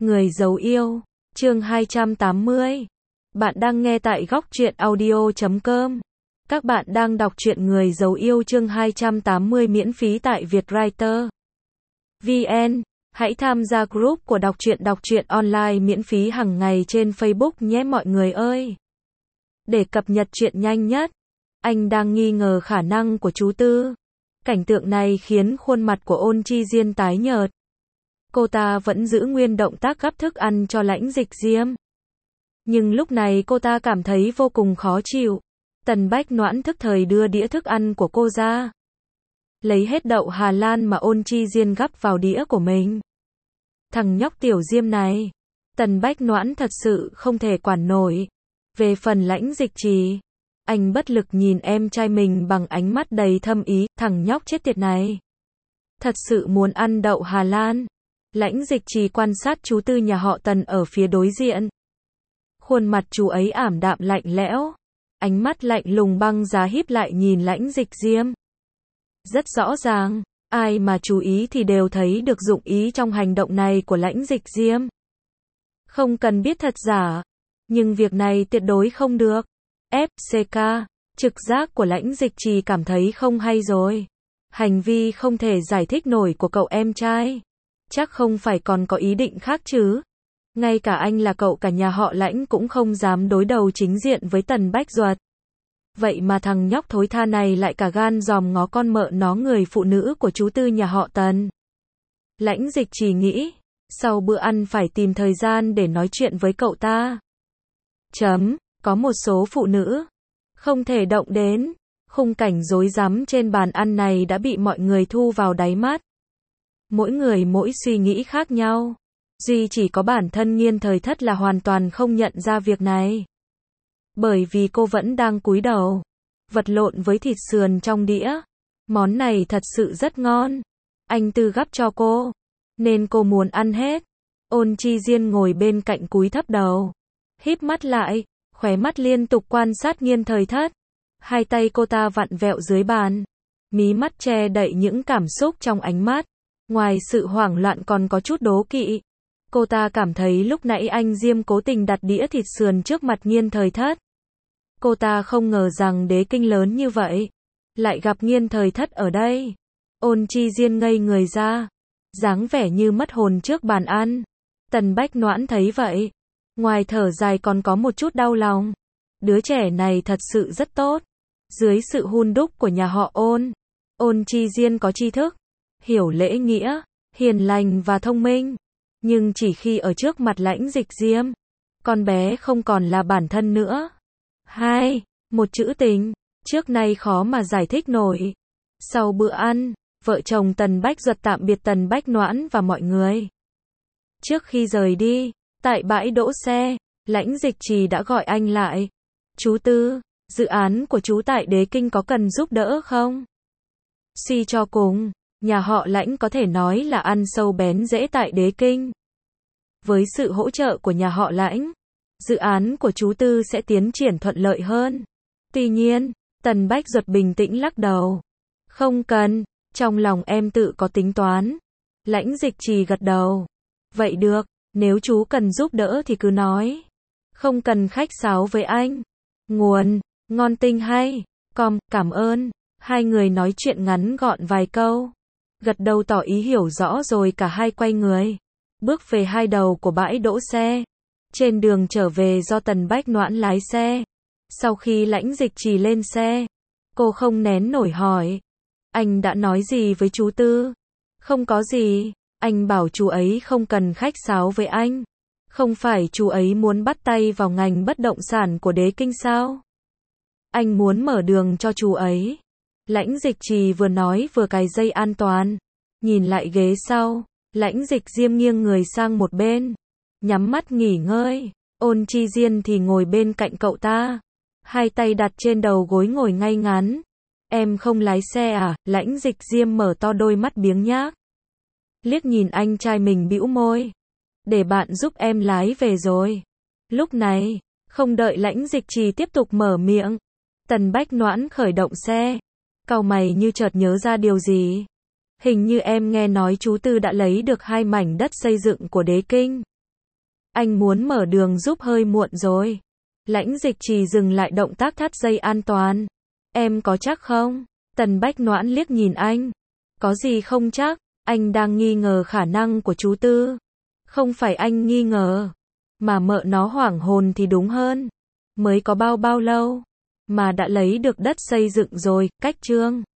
Người giấu yêu, chương 280. Bạn đang nghe tại góc truyện audio.com. Các bạn đang đọc truyện Người giấu yêu chương 280 miễn phí tại Vietwriter VN. Hãy tham gia group của đọc truyện online miễn phí hàng ngày trên Facebook nhé mọi người ơi. Để cập nhật truyện nhanh nhất, anh đang nghi ngờ khả năng của chú Tư. Cảnh tượng này khiến khuôn mặt của Ôn Chi Diên tái nhợt. Cô ta vẫn giữ nguyên động tác gắp thức ăn cho Lãnh Dịch Diêm. Nhưng lúc này cô ta cảm thấy vô cùng khó chịu. Tần Bách Noãn thức thời đưa đĩa thức ăn của cô ra. Lấy hết đậu Hà Lan mà Ôn Chi Diên gắp vào đĩa của mình. Thằng nhóc tiểu Diêm này. Tần Bách Noãn thật sự không thể quản nổi. Về phần Lãnh Dịch Trì, anh bất lực nhìn em trai mình bằng ánh mắt đầy thâm ý. Thằng nhóc chết tiệt này thật sự muốn ăn đậu Hà Lan. Lãnh Dịch Trì quan sát chú Tư nhà họ Tần ở phía đối diện. Khuôn mặt chú ấy ảm đạm lạnh lẽo. Ánh mắt lạnh lùng băng giá híp lại nhìn Lãnh Dịch Diêm. Rất rõ ràng, ai mà chú ý thì đều thấy được dụng ý trong hành động này của Lãnh Dịch Diêm. Không cần biết thật giả, nhưng việc này tuyệt đối không được. FCK, trực giác của Lãnh Dịch Trì cảm thấy không hay rồi. Hành vi không thể giải thích nổi của cậu em trai. Chắc không phải còn có ý định khác chứ. Ngay cả anh là cậu cả nhà họ Lãnh cũng không dám đối đầu chính diện với Tần Bách Duật. Vậy mà thằng nhóc thối tha này lại cả gan dòm ngó con mợ nó người phụ nữ của chú Tư nhà họ Tần. Lãnh Dịch Trì nghĩ, sau bữa ăn phải tìm thời gian để nói chuyện với cậu ta. Có một số phụ nữ không thể động đến. Khung cảnh rối rắm trên bàn ăn này đã bị mọi người thu vào đáy mắt. Mỗi người mỗi suy nghĩ khác nhau. Duy chỉ có bản thân Nghiên Thời Thất là hoàn toàn không nhận ra việc này. Bởi vì cô vẫn đang cúi đầu, vật lộn với thịt sườn trong đĩa. Món này thật sự rất ngon. Anh Tư gắp cho cô, nên cô muốn ăn hết. Ôn Chi Diên ngồi bên cạnh cúi thấp đầu, híp mắt lại, khóe mắt liên tục quan sát Nghiên Thời Thất. Hai tay cô ta vặn vẹo dưới bàn, mí mắt che đậy những cảm xúc trong ánh mắt. Ngoài sự hoảng loạn còn có chút đố kỵ. Cô ta cảm thấy lúc nãy anh Diêm cố tình đặt đĩa thịt sườn trước mặt Nghiên Thời Thất. Cô ta không ngờ rằng đế kinh lớn như vậy lại gặp Nghiên Thời Thất ở đây. Ôn Chi Diên ngây người ra, dáng vẻ như mất hồn trước bàn ăn. Tần Bách Noãn thấy vậy, ngoài thở dài còn có một chút đau lòng. Đứa trẻ này thật sự rất tốt. Dưới sự hun đúc của nhà họ Ôn, Ôn Chi Diên có tri thức, hiểu lễ nghĩa, hiền lành và thông minh. Nhưng chỉ khi ở trước mặt Lãnh Dịch Diêm, con bé không còn là bản thân nữa. Một chữ tình, trước nay khó mà giải thích nổi. Sau bữa ăn, vợ chồng Tần Bách Duật tạm biệt Tần Bách Noãn và mọi người. Trước khi rời đi, tại bãi đỗ xe, Lãnh Dịch Trì đã gọi anh lại. Chú Tư, dự án của chú tại Đế Kinh có cần giúp đỡ không? Suy cho cùng, nhà họ Lãnh có thể nói là ăn sâu bén rễ tại Đế Kinh. Với sự hỗ trợ của nhà họ Lãnh, dự án của chú Tư sẽ tiến triển thuận lợi hơn. Tuy nhiên, Tần Bách Duật bình tĩnh lắc đầu. Không cần, trong lòng em tự có tính toán. Lãnh Dịch Trì gật đầu. Vậy được, nếu chú cần giúp đỡ thì cứ nói. Không cần khách sáo với anh. Nguồn, ngon tinh hay. Cảm ơn. Hai người nói chuyện ngắn gọn vài câu. Gật đầu tỏ ý hiểu rõ rồi cả hai quay người. Bước về hai đầu của bãi đỗ xe. Trên đường trở về do Tần Bách Noãn lái xe. Sau khi Lãnh Dịch Trì lên xe, cô không nén nổi hỏi. Anh đã nói gì với chú Tư? Không có gì. Anh bảo chú ấy không cần khách sáo với anh. Không phải chú ấy muốn bắt tay vào ngành bất động sản của Đế Kinh sao? Anh muốn mở đường cho chú ấy. Lãnh Dịch Trì vừa nói vừa cài dây an toàn. Nhìn lại ghế sau, Lãnh Dịch Diêm nghiêng người sang một bên, nhắm mắt nghỉ ngơi. Ôn Chi Diên thì ngồi bên cạnh cậu ta, hai tay đặt trên đầu gối ngồi ngay ngắn. Em không lái xe à? Lãnh Dịch Diêm mở to đôi mắt biếng nhác. Liếc nhìn anh trai mình bĩu môi. Để bạn giúp em lái về rồi. Lúc này, không đợi Lãnh Dịch Trì tiếp tục mở miệng, Tần Bách Noãn khởi động xe. Cau mày như chợt nhớ ra điều gì. Hình như em nghe nói chú Tư đã lấy được 2 mảnh đất xây dựng của Đế Kinh. Anh muốn mở đường giúp hơi muộn rồi. Lãnh Dịch Trì dừng lại động tác thắt dây an toàn. Em có chắc không? Tần Bách Noãn liếc nhìn anh. Có gì không chắc? Anh đang nghi ngờ khả năng của chú Tư. Không phải anh nghi ngờ, mà mợ nó hoảng hồn thì đúng hơn. Mới có bao lâu mà đã lấy được đất xây dựng rồi, cách Trương